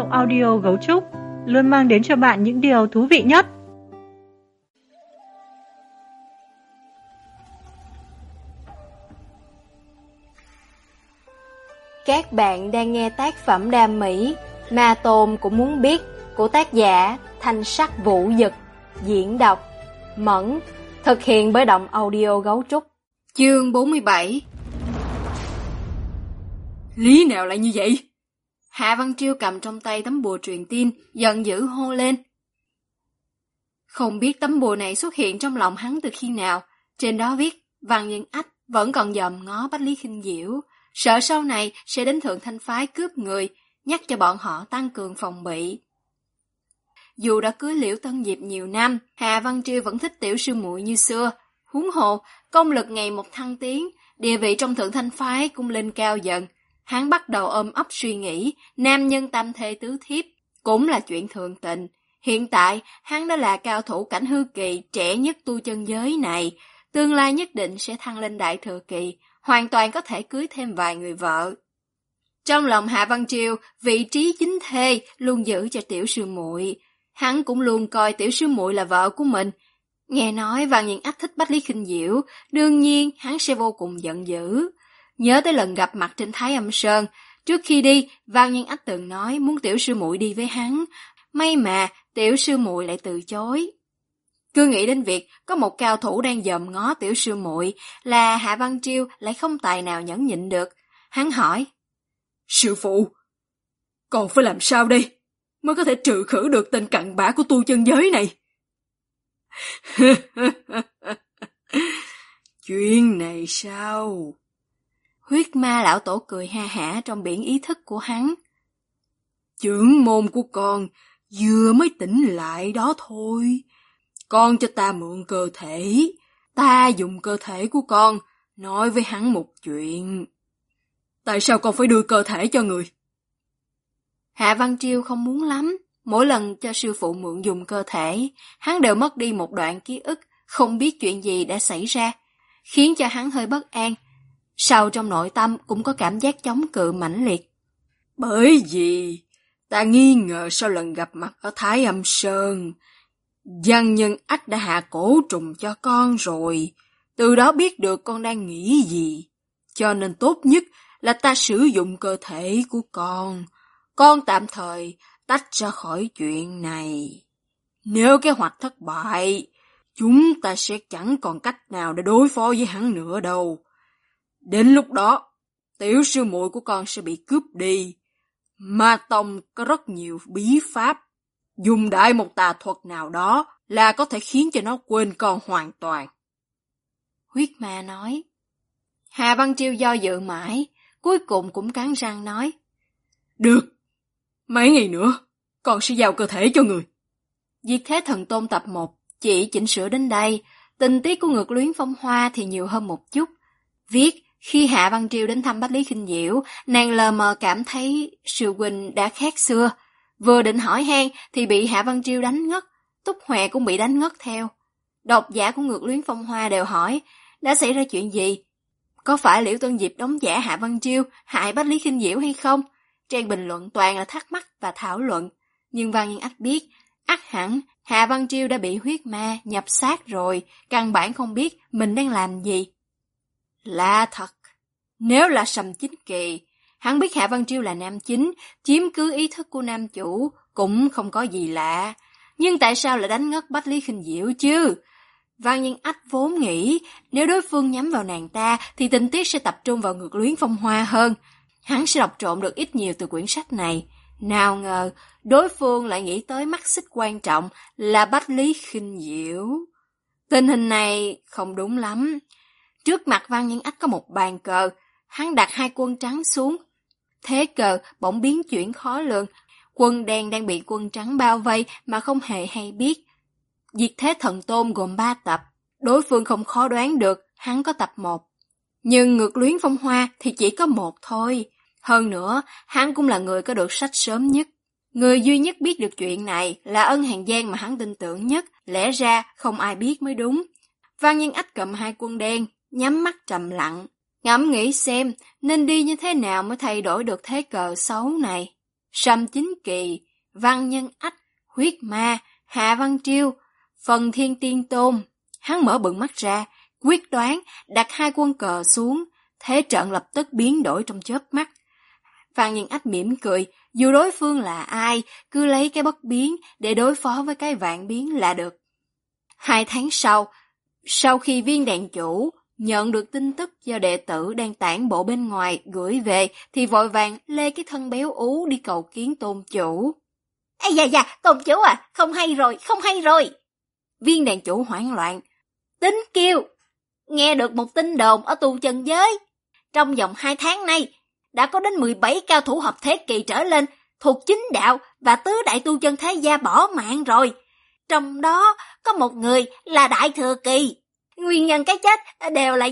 audio Gấu Trúc luôn mang đến cho bạn những điều thú vị nhất. Các bạn đang nghe tác phẩm đam mỹ Ma Tôn Cũng Muốn Biết của tác giả Thanh Sắc Vũ Dực, diễn đọc Mẫn, thực hiện bởi Động Audio Gấu Trúc. Chương 47. Lý nào lại như vậy? Hạ Văn Triêu cầm trong tay tấm bùa truyền tin, giận dữ hô lên. Không biết tấm bùa này xuất hiện trong lòng hắn từ khi nào, trên đó viết Văn Nhân Ách vẫn còn dòm ngó Bách Lý Khinh Diễu, sợ sau này sẽ đến Thượng Thanh Phái cướp người, nhắc cho bọn họ tăng cường phòng bị. Dù đã cưới Liễu Tân Diệp nhiều năm, Hạ Văn Triêu vẫn thích tiểu sư muội như xưa. Huống hồ, công lực ngày một thăng tiến, địa vị trong Thượng Thanh Phái cũng lên cao dần. Hắn bắt đầu ôm ấp suy nghĩ, nam nhân tam thê tứ thiếp, cũng là chuyện thường tình. Hiện tại, hắn đã là cao thủ cảnh hư kỳ trẻ nhất tu chân giới này, tương lai nhất định sẽ thăng lên đại thừa kỳ, hoàn toàn có thể cưới thêm vài người vợ. Trong lòng Hạ Văn Triều, vị trí chính thê luôn giữ cho tiểu sư muội. Hắn cũng luôn coi tiểu sư muội là vợ của mình. Nghe nói Văn Nhân Ách thích Bách Lý Khinh Diễu, đương nhiên hắn sẽ vô cùng giận dữ. Nhớ tới lần gặp mặt trên Thái Âm Sơn, trước khi đi, Văn Nhân Ách từng nói muốn tiểu sư muội đi với hắn, may mà tiểu sư muội lại từ chối. Cứ nghĩ đến việc có một cao thủ đang dòm ngó tiểu sư muội, là Hạ Văn Triêu lại không tài nào nhẫn nhịn được. Hắn hỏi: Sư phụ, còn phải làm sao đây mới có thể trừ khử được tên cặn bã của tu chân giới này? Chuyện này sao? Huyết ma lão tổ cười ha hả trong biển ý thức của hắn. Trưởng môn của con vừa mới tỉnh lại đó thôi. Con cho ta mượn cơ thể, ta dùng cơ thể của con nói với hắn một chuyện. Tại sao con phải đưa cơ thể cho người? Hạ Văn Triêu không muốn lắm. Mỗi lần cho sư phụ mượn dùng cơ thể, hắn đều mất đi một đoạn ký ức, không biết chuyện gì đã xảy ra, khiến cho hắn hơi bất an. Sâu trong nội tâm cũng có cảm giác chống cự mãnh liệt. Bởi vì ta nghi ngờ sau lần gặp mặt ở Thái Âm Sơn, Văn Nhân Ách đã hạ cổ trùng cho con rồi, từ đó biết được con đang nghĩ gì, cho nên tốt nhất là ta sử dụng cơ thể của con tạm thời tách ra khỏi chuyện này. Nếu kế hoạch thất bại, chúng ta sẽ chẳng còn cách nào để đối phó với hắn nữa đâu. Đến lúc đó, tiểu sư muội của con sẽ bị cướp đi. Ma tông có rất nhiều bí pháp, dùng đại một tà thuật nào đó là có thể khiến cho nó quên con hoàn toàn. Huyết ma nói. Hà Văn Triêu do dự mãi, cuối cùng cũng cắn răng nói. Được, mấy ngày nữa, con sẽ giao cơ thể cho người. Diệt Thế Thần Tôn tập 1 chỉ chỉnh sửa đến đây, tình tiết của Ngược Luyến Phong Hoa thì nhiều hơn một chút. Viết, khi Hạ Văn Triều đến thăm Bách Lý Khinh Diễu, nàng lờ mờ cảm thấy sư huynh đã khác xưa. Vừa định hỏi han thì bị Hạ Văn Triều đánh ngất, Túc Huệ cũng bị đánh ngất theo. Độc giả của Ngược Luyến Phong Hoa đều hỏi, đã xảy ra chuyện gì? Có phải Liễu Tân Diệp đóng giả Hạ Văn Triều hại Bách Lý Khinh Diễu hay không? Trang bình luận toàn là thắc mắc và thảo luận. Nhưng Văn Nhân Ách biết, ắt hẳn Hạ Văn Triều đã bị huyết ma nhập xác rồi, căn bản không biết mình đang làm gì. Lạ thật, nếu là Sầm Chính Kỳ, hắn biết Hạ Văn Triêu là nam chính, chiếm cứ ý thức của nam chủ, cũng không có gì lạ. Nhưng tại sao lại đánh ngất Bách Lý Khinh Diễu chứ? Văn Nhân Ách vốn nghĩ, nếu đối phương nhắm vào nàng ta, thì tình tiết sẽ tập trung vào Ngược Luyến Phong Hoa hơn. Hắn sẽ đọc trộm được ít nhiều từ quyển sách này. Nào ngờ, đối phương lại nghĩ tới mắt xích quan trọng là Bách Lý Khinh Diễu. Tình hình này không đúng lắm. Trước mặt Văn Nhân Ách có một bàn cờ, hắn đặt 2 quân trắng xuống. Thế cờ bỗng biến chuyển khó lường, quân đen đang bị quân trắng bao vây mà không hề hay biết. Diệt Thế Thần Tôn gồm 3 tập, đối phương không khó đoán được hắn có tập 1. Nhưng Ngược Luyến Phong Hoa thì chỉ có 1 thôi. Hơn nữa, hắn cũng là người có được sách sớm nhất. Người duy nhất biết được chuyện này là Ân Hàn Giang mà hắn tin tưởng nhất, lẽ ra không ai biết mới đúng. Văn Nhân Ách cầm 2 quân đen, nhắm mắt trầm lặng, ngẫm nghĩ xem nên đi như thế nào mới thay đổi được thế cờ xấu này. Sâm Chính Kỳ, Văn Nhân Ách, Huyết Ma, Hạ Văn Triêu, Phần Thiên Tiên Tôn. Hắn mở bừng mắt ra, quyết đoán đặt hai quân cờ xuống, thế trận lập tức biến đổi trong chớp mắt. Văn Nhân Ách mỉm cười, dù đối phương là ai, cứ lấy cái bất biến để đối phó với cái vạn biến là được. 2 tháng sau khi viên đàn chủ nhận được tin tức do đệ tử đang tản bộ bên ngoài gửi về, thì vội vàng lê cái thân béo ú đi cầu kiến tôn chủ. Ây da, tôn chủ à, không hay rồi. Viên đàn chủ hoảng loạn. Tính Kiêu, nghe được một tin đồn ở tu chân giới. Trong vòng 2 tháng nay, đã có đến 17 cao thủ hợp thế kỳ trở lên, thuộc chính đạo và tứ đại tu chân thế gia bỏ mạng rồi. Trong đó có một người là đại thừa kỳ. Nguyên nhân cái chết đều là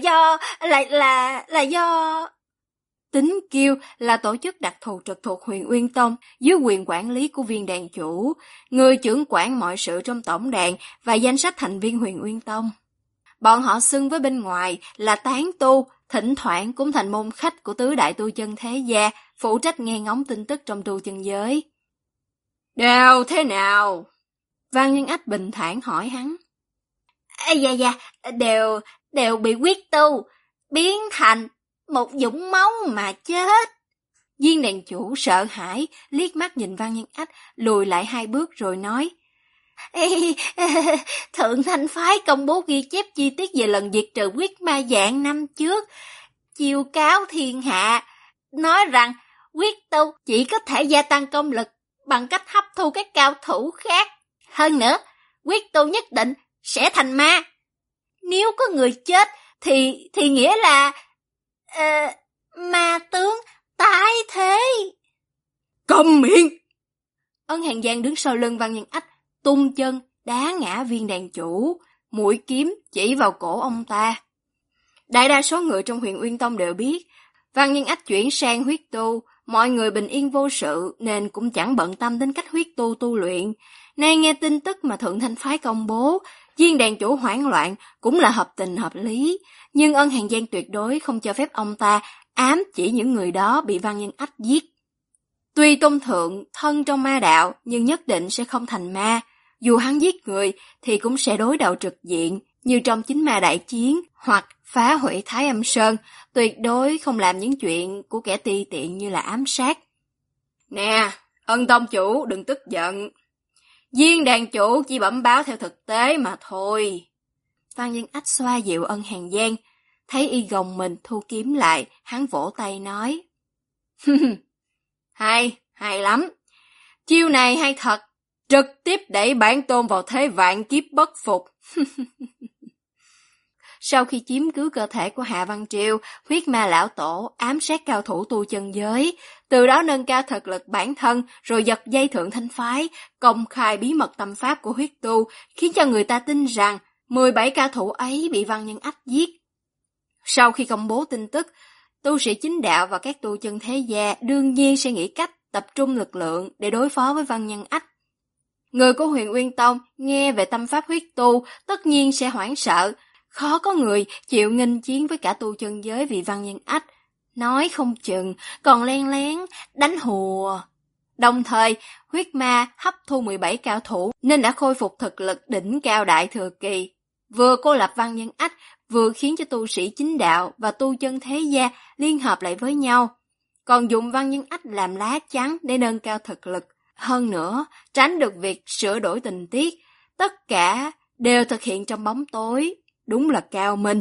do... Tính Kiêu là tổ chức đặc thù trực thuộc Huyền Uyên Tông dưới quyền quản lý của viên đàn chủ, người trưởng quản mọi sự trong tổng đàn và danh sách thành viên Huyền Uyên Tông. Bọn họ xưng với bên ngoài là tán tu, thỉnh thoảng cũng thành môn khách của tứ đại tu chân thế gia, phụ trách nghe ngóng tin tức trong tu chân giới. Đều thế nào? Văn Nhân Ách bình thản hỏi hắn. Dạ, đều bị quyết tu, biến thành một vũng máu mà chết. Viên đàn chủ sợ hãi, liếc mắt nhìn Văn Nhân Ách, lùi lại 2 bước rồi nói. Thượng Thanh Phái công bố ghi chép chi tiết về lần diệt trừ huyết ma dạng năm trước, chiêu cáo thiên hạ, nói rằng huyết tu chỉ có thể gia tăng công lực bằng cách hấp thu các cao thủ khác. Hơn nữa, huyết tu nhất định sẽ thành ma. Nếu có người chết thì nghĩa là ma tướng tái thế. Câm miệng! Ân Hàn Giang đứng sau lưng Văn Nhân Ách, tung chân đá ngã viên đàn chủ, mũi kiếm chỉ vào cổ ông ta. Đại đa số người trong Huyền Uyên Tông đều biết, Văn Nhân Ách chuyển sang huyết tu, mọi người bình yên vô sự nên cũng chẳng bận tâm đến cách huyết tu tu luyện. Nay nghe tin tức mà Thượng Thanh Phái công bố, viên đàn chủ hoảng loạn cũng là hợp tình hợp lý, nhưng Ân Hàn Giang tuyệt đối không cho phép ông ta ám chỉ những người đó bị Văn Nhân Ách giết. Tuy tôn thượng thân trong ma đạo nhưng nhất định sẽ không thành ma, dù hắn giết người thì cũng sẽ đối đầu trực diện như trong chính ma đại chiến hoặc phá hủy Thái Âm Sơn, tuyệt đối không làm những chuyện của kẻ ti tiện như là ám sát. Nè, Ân tông chủ đừng tức giận. Viên đàn chủ chỉ bẩm báo theo thực tế mà thôi. Văn Nhân Ách xoa dịu Ân Hàn Giang, thấy y gồng mình thu kiếm lại, hắn vỗ tay nói. Hay lắm. Chiêu này hay thật, trực tiếp đẩy bản tôn vào thế vạn kiếp bất phục. Sau khi chiếm cứ cơ thể của Hạ Văn Triều, huyết ma lão tổ ám sát cao thủ tu chân giới, từ đó nâng cao thực lực bản thân rồi giật dây Thượng Thanh Phái, công khai bí mật tâm pháp của huyết tu, khiến cho người ta tin rằng 17 cao thủ ấy bị Văn Nhân Ách giết. Sau khi công bố tin tức, tu sĩ chính đạo và các tu chân thế gia đương nhiên sẽ nghĩ cách tập trung lực lượng để đối phó với Văn Nhân Ách. Người của Huyền Uyên Tông nghe về tâm pháp huyết tu tất nhiên sẽ hoảng sợ, khó có người chịu nghênh chiến với cả tu chân giới vì Văn Nhân Ách, nói không chừng còn len lén đánh hùa. Đồng thời, huyết ma hấp thu 17 cao thủ nên đã khôi phục thực lực đỉnh cao đại thừa kỳ, vừa cô lập Văn Nhân Ách, vừa khiến cho tu sĩ chính đạo và tu chân thế gia liên hợp lại với nhau, còn dùng Văn Nhân Ách làm lá chắn để nâng cao thực lực. Hơn nữa, tránh được việc sửa đổi tình tiết, tất cả đều thực hiện trong bóng tối, đúng là cao minh.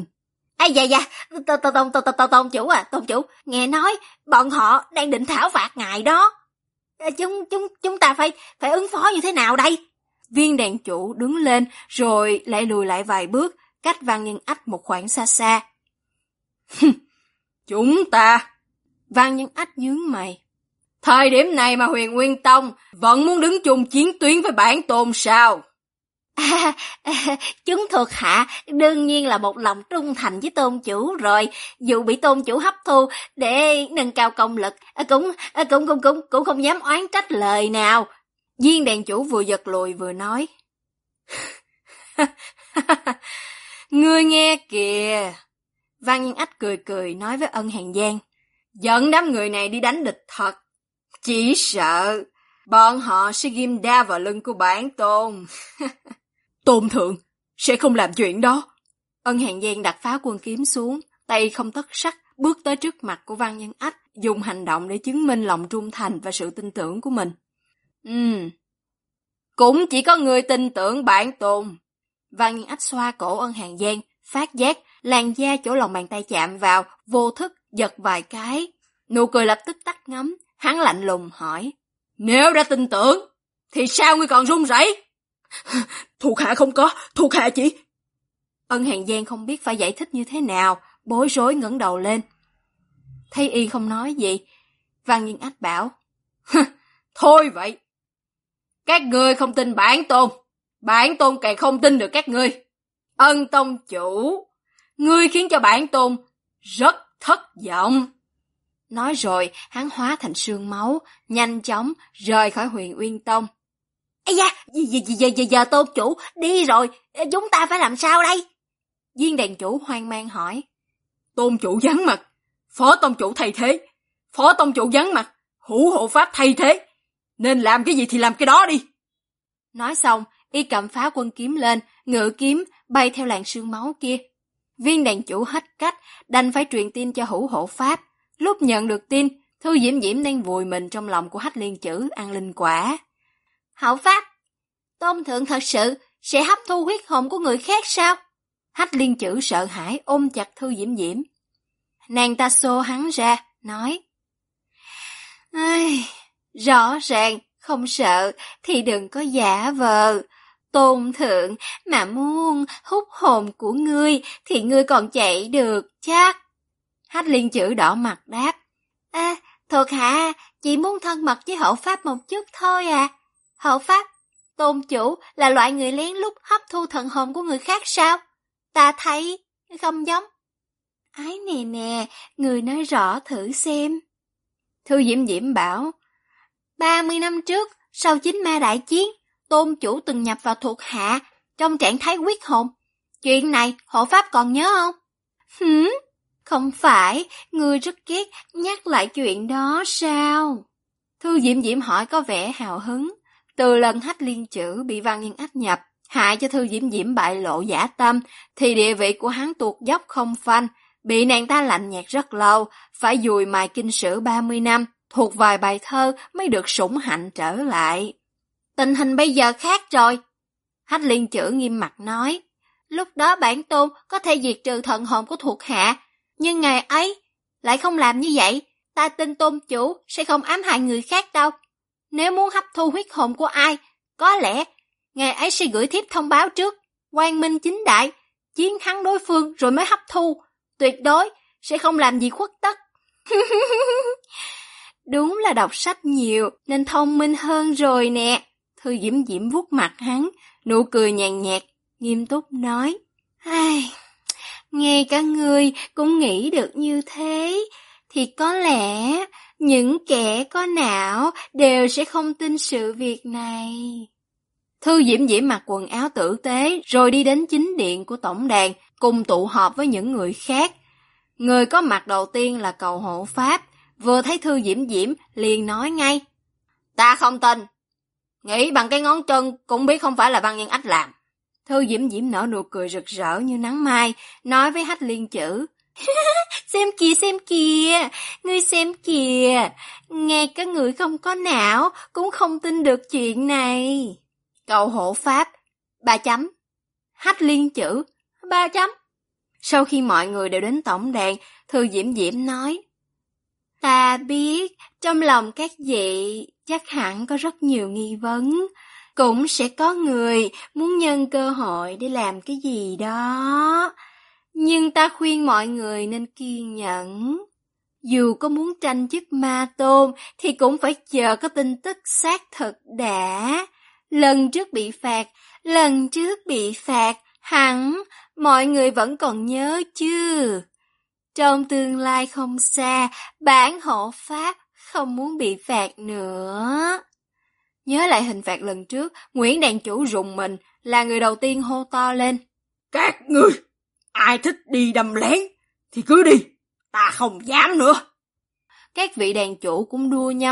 Tôn chủ, nghe nói bọn họ đang định thảo phạt ngài đó. Chúng ta phải ứng phó như thế nào đây? Viên đàn chủ đứng lên rồi lại lùi lại vài bước, cách Văn Nhân Ách một khoảng xa xa. Chúng ta... Văn Nhân Ách nhướng mày. Thời điểm này mà Huyền Uyên Tông vẫn muốn đứng chung chiến tuyến với bản tôn sao? Chúng thuộc hạ đương nhiên là một lòng trung thành với tôn chủ rồi, dù bị tôn chủ hấp thu để nâng cao công lực, cũng không dám oán trách lời nào. Viên đàn chủ vừa giật lùi vừa nói. Ngươi nghe kìa. Văn Nhân Ách cười cười nói với Ân Hàn Giang. Dẫn đám người này đi đánh địch thật. Chỉ sợ bọn họ sẽ ghim đa vào lưng của bản tôn. Tôn thượng sẽ không làm chuyện đó. Ân Hàn Giang đặt phá quân kiếm xuống, tay không tất sắc, bước tới trước mặt của Văn Nhân Ách, dùng hành động để chứng minh lòng trung thành và sự tin tưởng của mình. Cũng chỉ có người tin tưởng bản tôn. Văn Nhân Ách xoa cổ Ân Hàn Giang, phát giác làn da chỗ lòng bàn tay chạm vào, vô thức giật vài cái. Nụ cười lập tức tắt ngấm, hắn lạnh lùng hỏi: Nếu đã tin tưởng, thì sao ngươi còn run rẩy? Thuộc hạ không có, thuộc hạ chỉ... Ân Hàn Giang không biết phải giải thích như thế nào, bối rối ngẩng đầu lên. Thấy y không nói gì, Văn Nhân Ách bảo: Thôi vậy, các ngươi không tin bản tôn càng không tin được các ngươi. Ân tông chủ, ngươi khiến cho bản tôn rất thất vọng. Nói rồi, hắn hóa thành sương máu, nhanh chóng rời khỏi Huyền Uyên Tông. Ây da, giờ tôn chủ đi rồi, chúng ta phải làm sao đây? Viên đàn chủ hoang mang hỏi. Tôn chủ vắng mặt, phó tông chủ thay thế. Phó tông chủ vắng mặt, hữu hộ pháp thay thế. Nên làm cái gì thì làm cái đó đi. Nói xong, y cầm phá quân kiếm lên, ngự kiếm bay theo làn sương máu kia. Viên đàn chủ hết cách, đành phải truyền tin cho hữu hộ pháp. Lúc nhận được tin, Thư Diễm Diễm đang vùi mình trong lòng của Hách Liên Chữ ăn linh quả. Hậu pháp, tôn thượng thật sự sẽ hấp thu huyết hồn của người khác sao? Hách Liên Chữ sợ hãi ôm chặt Thư Diễm Diễm. Nàng ta xô hắn ra, nói: Rõ ràng không sợ thì đừng có giả vờ. Tôn thượng mà muốn hút hồn của ngươi thì ngươi còn chạy được chắc. Hách Liên Chữ đỏ mặt đáp: thuộc hạ chỉ muốn thân mật với hậu pháp một chút thôi à. Hậu pháp, tôn chủ là loại người lén lút hấp thu thần hồn của người khác sao? Ta thấy không giống. Ái nè, người nói rõ thử xem. Thư Diễm Diễm bảo: 30 năm trước, sau Chính Ma Đại Chiến, tôn chủ từng nhập vào thuộc hạ trong trạng thái huyết hồn. Chuyện này hộ pháp còn nhớ không? Không phải, ngươi rất ghét nhắc lại chuyện đó sao? Thư Diễm Diễm hỏi có vẻ hào hứng. Từ lần Hách Liên Chữ bị Văn Nhân Ách nhập, hại cho Thư Diễm Diễm bại lộ dã tâm, thì địa vị của hắn tuột dốc không phanh, bị nàng ta lạnh nhạt rất lâu, phải dùi mài kinh sử 30 năm, thuộc vài bài thơ mới được sủng hạnh trở lại. Tình hình bây giờ khác rồi. Hách Liên Chữ nghiêm mặt nói: Lúc đó bản tôn có thể diệt trừ thần hồn của thuộc hạ, nhưng ngày ấy lại không làm như vậy. Ta tin tôn chủ sẽ không ám hại người khác đâu. Nếu muốn hấp thu huyết hồn của ai, có lẽ ngày ấy sẽ gửi thiếp thông báo trước, quang minh chính đại, chiến thắng đối phương rồi mới hấp thu. Tuyệt đối sẽ không làm gì khuất tất. Đúng là đọc sách nhiều nên thông minh hơn rồi nè. Thư Diễm Diễm vuốt mặt hắn, nụ cười nhàn nhạt, nghiêm túc nói: Ngay cả ngươi cũng nghĩ được như thế, thì có lẽ những kẻ có não đều sẽ không tin sự việc này. Thư Diễm Diễm mặc quần áo tử tế rồi đi đến chính điện của tổng đàn, cùng tụ họp với những người khác. Người có mặt đầu tiên là Cầu Hộ Pháp, vừa thấy Thư Diễm Diễm liền nói ngay: Ta không tin. Nghĩ bằng cái ngón chân cũng biết không phải là Văn Nhân Ách làm. Thư Diễm Diễm nở nụ cười rực rỡ như nắng mai, nói với Hách Liên Chữ: Xem kìa, ngươi xem kìa, ngay cả người không có não cũng không tin được chuyện này. Cầu Hộ Pháp: 3 chấm. Hách Liên Chữ: 3 chấm. Sau khi mọi người đều đến tổng đàn, Thư Diễm Diễm nói: Ta biết trong lòng các vị chắc hẳn có rất nhiều nghi vấn, cũng sẽ có người muốn nhân cơ hội để làm cái gì đó. Nhưng ta khuyên mọi người nên kiên nhẫn. Dù có muốn tranh chức ma tôn thì cũng phải chờ có tin tức xác thực đã. Lần trước bị phạt, hẳn mọi người vẫn còn nhớ chứ. Trong tương lai không xa, bản hộ pháp không muốn bị phạt nữa. Nhớ lại hình phạt lần trước, Nguyễn đàn chủ rùng mình, là người đầu tiên hô to lên: Các ngươi, ai thích đi đâm lén thì cứ đi, ta không dám nữa. Các vị đàn chủ cũng đua nhau,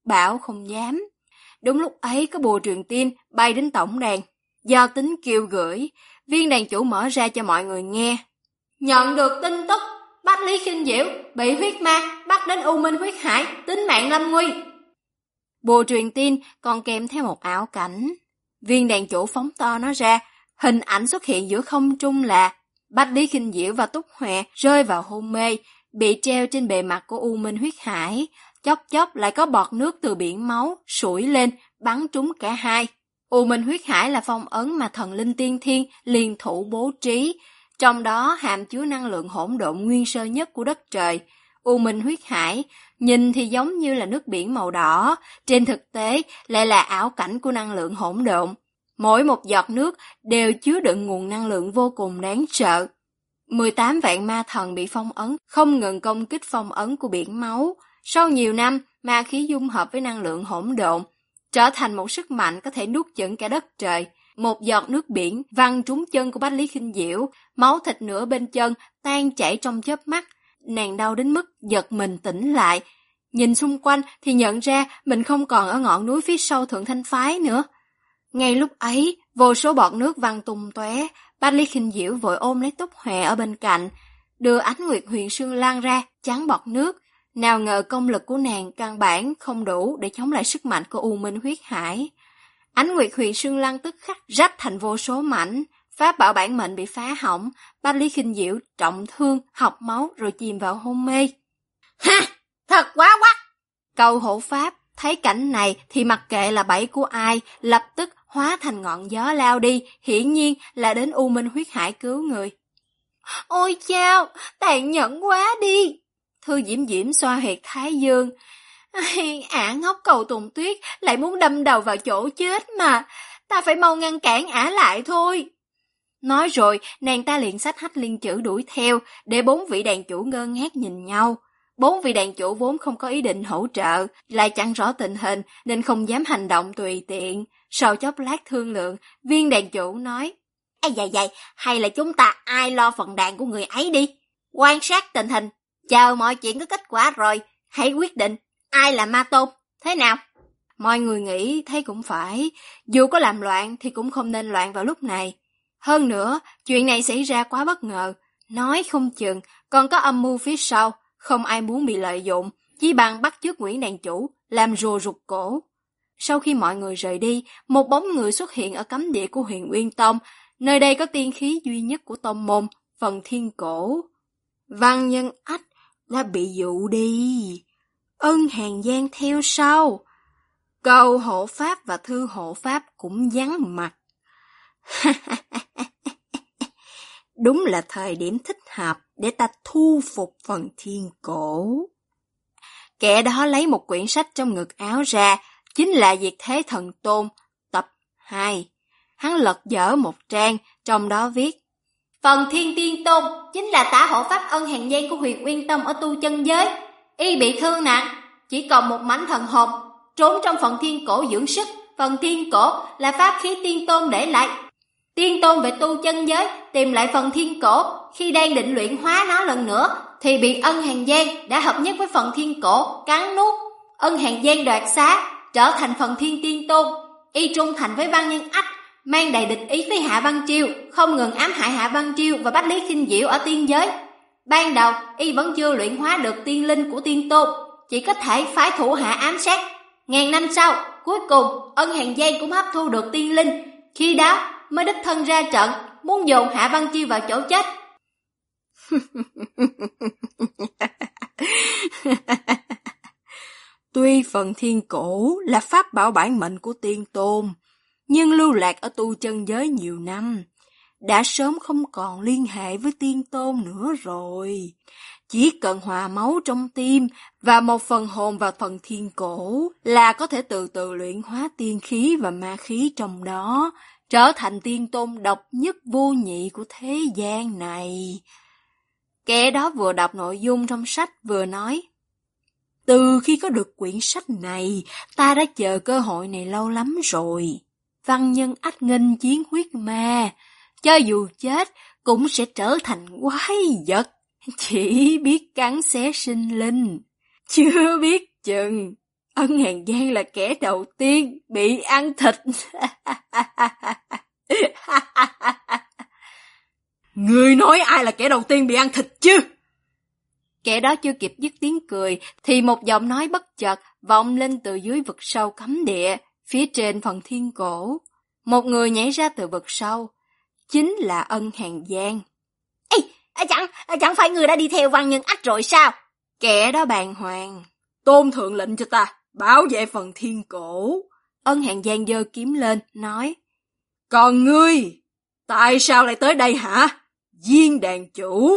bảo không dám. Đúng lúc ấy có bùa truyền tin bay đến tổng đàn. Do tính kêu gửi, viên đàn chủ mở ra cho mọi người nghe. Nhận được tin tức, Bách Lý Khinh Diễu bị huyết ma bắt đến U Minh huyết hải, tính mạng lâm nguy. Bùa truyền tin còn kèm theo một ảo cảnh. Viên đàn chủ phóng to nó ra, hình ảnh xuất hiện giữa không trung là Bách Lý Khinh Diễu và Túc Huệ rơi vào hôn mê, bị treo trên bề mặt của U Minh huyết hải. Chốc chốc lại có bọt nước từ biển máu sủi lên, bắn trúng cả hai. U Minh huyết hải là phong ấn mà thần linh tiên thiên liên thủ bố trí, trong đó hàm chứa năng lượng hỗn độn nguyên sơ nhất của đất trời. U Minh huyết hải nhìn thì giống như là nước biển màu đỏ, trên thực tế lại là ảo cảnh của năng lượng hỗn độn. Mỗi một giọt nước đều chứa đựng nguồn năng lượng vô cùng đáng sợ. 18 vạn ma thần bị phong ấn, không ngừng công kích phong ấn của biển máu. Sau nhiều năm, ma khí dung hợp với năng lượng hỗn độn, trở thành một sức mạnh có thể nuốt chửng cả đất trời. Một giọt nước biển văng trúng chân của Bách Lý Khinh Diễu, máu thịt nửa bên chân tan chảy trong chớp mắt. Nàng đau đến mức giật mình tỉnh lại. Nhìn xung quanh thì nhận ra mình không còn ở ngọn núi phía sau Thượng Thanh Phái nữa. Ngay lúc ấy, vô số bọt nước văng tung tóe. Bách Lý Khinh Diễu vội ôm lấy Túc Huệ ở bên cạnh, đưa Ánh Nguyệt Huyền Sương Lan ra chắn bọt nước. Nào ngờ công lực của nàng căn bản không đủ để chống lại sức mạnh của U Minh huyết hải. Ánh Nguyệt Huyền Sương Lan tức khắc rách thành vô số mảnh, pháp bảo bản mệnh bị phá hỏng, Bách Lý Khinh Diễu trọng thương, học máu rồi chìm vào hôn mê. Ha! Thật quá quắc! Cầu hộ pháp thấy cảnh này thì mặc kệ là bẫy của ai, lập tức hóa thành ngọn gió lao đi, hiển nhiên là đến U Minh huyết hải cứu người. Ôi chao, tàn nhẫn quá đi! Thư Diễm Diễm xoa huyệt thái dương. Ả ngốc Cầu Tùng Tuyết lại muốn đâm đầu vào chỗ chết mà, ta phải mau ngăn cản ả lại thôi. Nói rồi, nàng ta liền xách Hách Liên Chữ đuổi theo, để 4 vị đàn chủ ngơ ngác nhìn nhau. 4 vị đàn chủ vốn không có ý định hỗ trợ, lại chẳng rõ tình hình nên không dám hành động tùy tiện. Sau chốc lát thương lượng, viên đàn chủ nói: Ây dày, hay là chúng ta ai lo phần đàn của người ấy đi. Quan sát tình hình, chờ mọi chuyện có kết quả rồi, hãy quyết định ai là ma tôn, thế nào? Mọi người nghĩ thấy cũng phải, dù có làm loạn thì cũng không nên loạn vào lúc này. Hơn nữa, chuyện này xảy ra quá bất ngờ, nói không chừng còn có âm mưu phía sau, không ai muốn bị lợi dụng, chỉ bằng bắt chước Nguyễn đàn chủ, làm rùa rụt cổ. Sau khi mọi người rời đi, một bóng người xuất hiện ở cấm địa của Huyền Uyên Tông, nơi đây có tiên khí duy nhất của tông môn, Phần Thiên Cổ. Văn Nhân Ách đã bị dụ đi, Ân Hàn Giang theo sau, Cầu hộ pháp và Thư hộ pháp cũng vắng mặt. Đúng là thời điểm thích hợp để ta thu phục Phần Thiên Cổ. Kẻ đó lấy một quyển sách trong ngực áo ra, chính là Diệt Thế Thần Tôn, tập 2. Hắn lật dở một trang, trong đó viết: Phần Thiên Tiên Tôn chính là tả hộ pháp Ân Hàn Giang của Huyền Uyên Tông ở tu chân giới. Y bị thương nặng, chỉ còn một mảnh thần hồn, trốn trong Phần Thiên Cổ dưỡng sức. Phần Thiên Cổ là pháp khí Tiên Tôn để lại. Tiên Tôn về tu chân giới tìm lại Phần Thiên Cổ, khi đang định luyện hóa nó lần nữa thì bị Ân Hàn Giang đã hợp nhất với Phần Thiên Cổ cắn nuốt. Ân Hàn Giang đoạt xá, trở thành Phần Thiên Tiên Tôn. Y trung thành với Văn Nhân Ách, mang đầy địch ý với Hạ Văn Chiêu, không ngừng ám hại Hạ Văn Chiêu và Bách Lý Khinh Diễu ở tiên giới. Ban đầu y vẫn chưa luyện hóa được tiên linh của Tiên Tôn, chỉ có thể phái thủ hạ ám sát. Ngàn năm sau, cuối cùng Ân Hàn Giang cũng hấp thu được tiên linh, khi đó mới đích thân ra trận, muốn dồn Hạ Văn Chiêu vào chỗ chết. Tuy Phần Thiên Cổ là pháp bảo bản mệnh của Tiên Tôn, nhưng lưu lạc ở tu chân giới nhiều năm, đã sớm không còn liên hệ với Tiên Tôn nữa rồi. Chỉ cần hòa máu trong tim và một phần hồn vào Phần Thiên Cổ là có thể từ từ luyện hóa tiên khí và ma khí trong đó, trở thành Tiên Tôn độc nhất vô nhị của thế gian này. Kẻ đó vừa đọc nội dung trong sách vừa nói: Từ khi có được quyển sách này, ta đã chờ cơ hội này lâu lắm rồi. Văn Nhân Ách nghênh chiến huyết ma, cho dù chết cũng sẽ trở thành quái vật, chỉ biết cắn xé sinh linh, chưa biết chừng Ân Hàn Giang là kẻ đầu tiên bị ăn thịt. Ngươi nói ai là kẻ đầu tiên bị ăn thịt chứ? Kẻ đó chưa kịp dứt tiếng cười, thì một giọng nói bất chợt vọng lên từ dưới vực sâu cấm địa, phía trên phần thiên cổ. Một người nhảy ra từ vực sâu, chính là Ân Hàn Giang. Ê, chẳng phải người đã đi theo Văn Nhân Ách rồi sao? Kẻ đó bàng hoàng. Tôn thượng lệnh cho ta bảo vệ phần thiên cổ. Ân Hàn Giang giơ kiếm lên, nói. Còn ngươi, tại sao lại tới đây hả? Viên đàn chủ.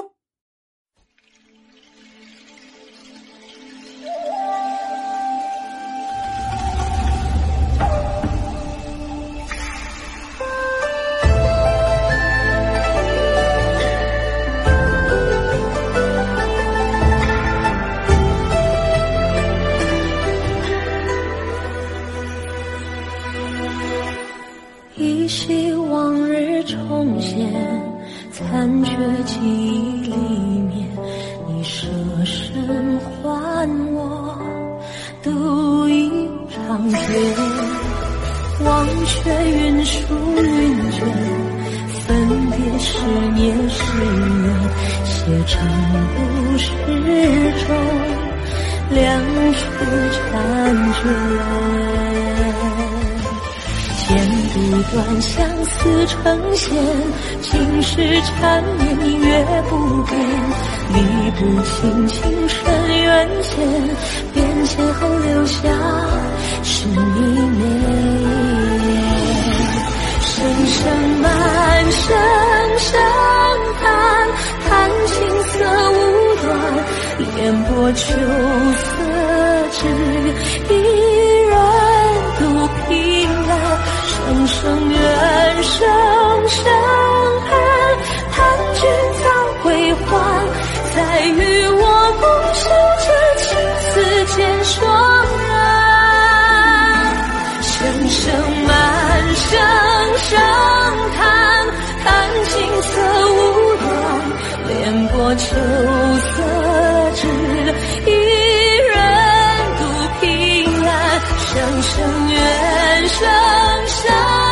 依稀往日重现，残缺记忆里面，你舍身还我独一长剑，忘却云舒云卷，分别是年是月，写成故事中两处婵娟。剪不断，相思成线，今世缠绵，明月不变，理不清情深缘浅，变迁后留下是一念。声声满声声叹，叹青涩无端，莲波秋色只一人独凭栏。声声怨，声声恨，叹君早归还，再与我共守这青丝渐霜染。声声满，声声叹，叹青涩无端，莲波秋色只一人独凭栏。声声怨，声声